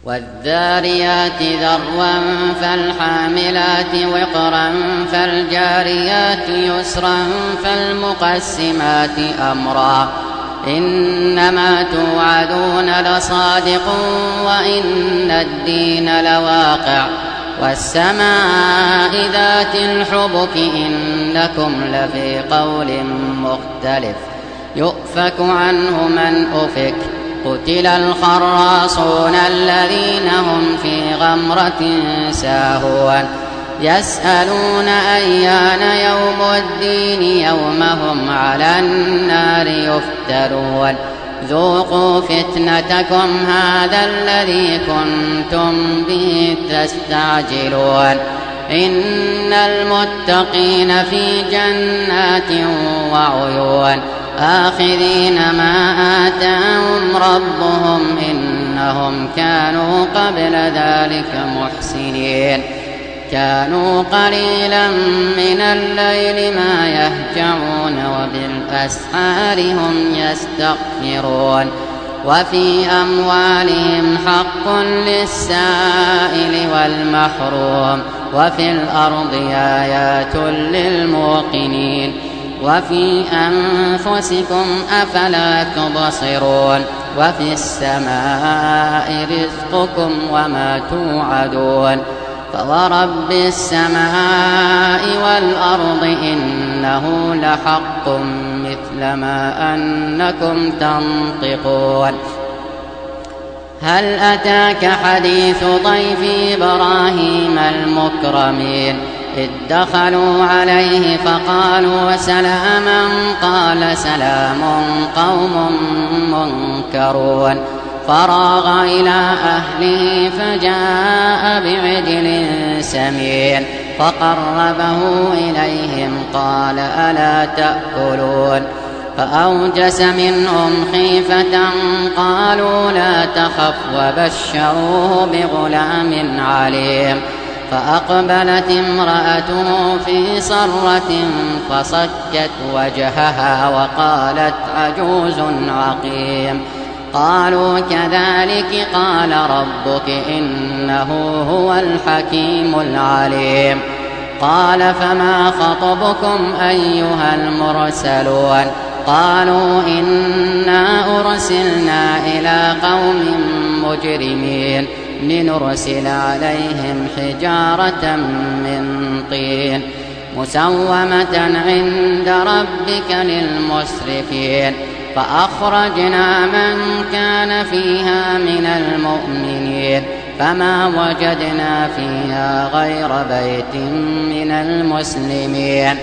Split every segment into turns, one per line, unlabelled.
والذاريات ذروا فالحاملات وقرا فالجاريات يسرا فالمقسمات أمرا إنما توعدون لصادق وإن الدين لواقع والسماء ذات الحبك إنكم لفي قول مختلف يؤفك عنه من أفك قتل الخراصون الذين هم في غمرة ساهون يسألون أيان يوم الدين يوم هم على النار يفترون ذوقوا فتنتكم هذا الذي كنتم به تستعجلون إن المتقين في جنات وعيون آخذين ما آتاهم ربهم إنهم كانوا قبل ذلك محسنين كانوا قليلا من الليل ما يهجعون وبالأسحار هم يستغفرون وفي أموالهم حق للسائل والمحروم وفي الأرض آيات للموقنين وفي أنفسكم أفلا تبصرون وفي السماء رزقكم وما توعدون فورب السماء والأرض إنه لحق مثل ما أنكم تنطقون هل أتاك حديث ضيف إبراهيم المكرمين إذ دخلوا عليه فقالوا سلاما قال سلام قوم منكرون فراغ إلى أهله فجاء بعجل سمين فقربه إليهم قال ألا تأكلون فأوجس منهم خيفة قالوا لا تخف وبشروه بغلام عليم فأقبلت امرأته في صرة فصكت وجهها وقالت عجوز عقيم قالوا كذلك قال ربك إنه هو الحكيم العليم قال فما خطبكم أيها المرسلون قالوا إنا أرسلنا إلى قوم مجرمين لنرسل عليهم حجارة من طين مسومة عند ربك للمسرفين فأخرجنا من كان فيها من المؤمنين فما وجدنا فيها غير بيت من المسلمين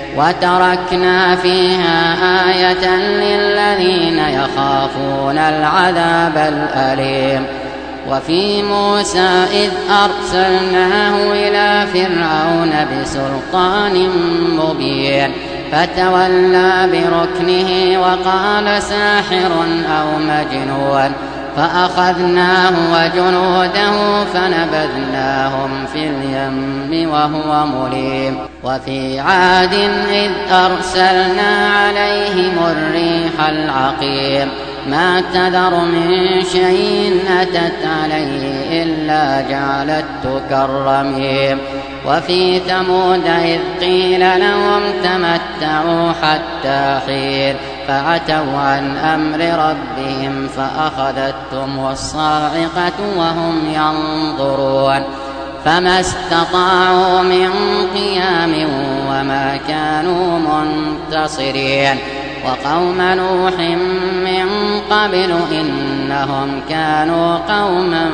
وتركنا فيها آية للذين يخافون العذاب الأليم وفي موسى إذ أرسلناه إلى فرعون بسلطان مبين فتولى بركنه وقال ساحر أو مجنون فأخذناه وجنوده فنبذناهم في اليم وهو مليم وفي عاد إذ أرسلنا عليهم الريح العقيم ما تذر من شيء أتت عليه إلا جعلته كالرميم وفي ثمود إذ قيل لهم تمتعوا حتى حين فعتوا عن أمر ربهم فأخذتهم الصاعقة وهم ينظرون فما استطاعوا من قيام وما كانوا منتصرين وقوم نوح من قبل إنهم كانوا قوما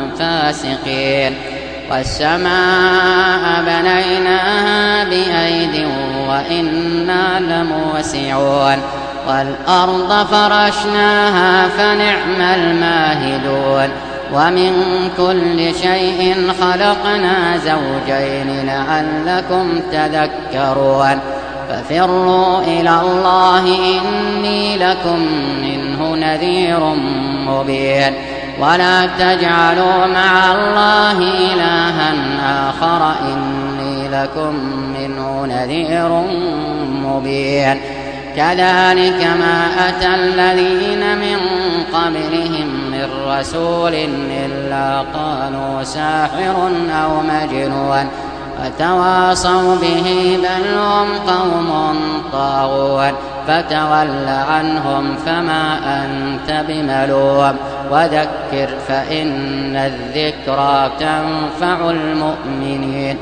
فاسقين والسماء بنيناها بأيد وإنا لموسعون والأرض فرشناها فنعم الماهدون ومن كل شيء خلقنا زوجين لعلكم تذكرون ففروا إلى الله إني لكم منه نذير مبين ولا تجعلوا مع الله إلها آخر إني لكم منه نذير مبين كذلك ما أتى الذين من قبلهم من من رسول إلا قالوا ساحر أو مجنون فتواصوا به بل هم قوم طاغون فتول عنهم فما أنت بملوم وذكر فإن الذكرى تنفع المؤمنين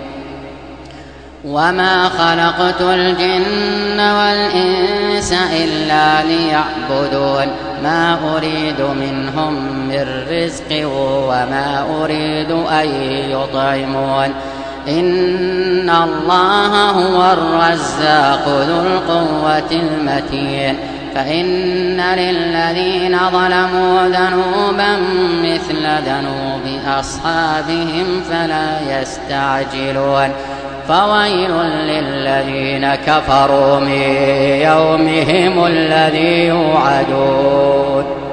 وما خلقت الجن والإنس إلا ليعبدون ما أريد منهم من رزق وما أريد أن يطعمون إن الله هو الرزاق ذو القوة المتين فإن للذين ظلموا ذنوبا مثل ذنوب أصحابهم فلا يستعجلون فويل للذين كفروا من يومهم الذي يوعدون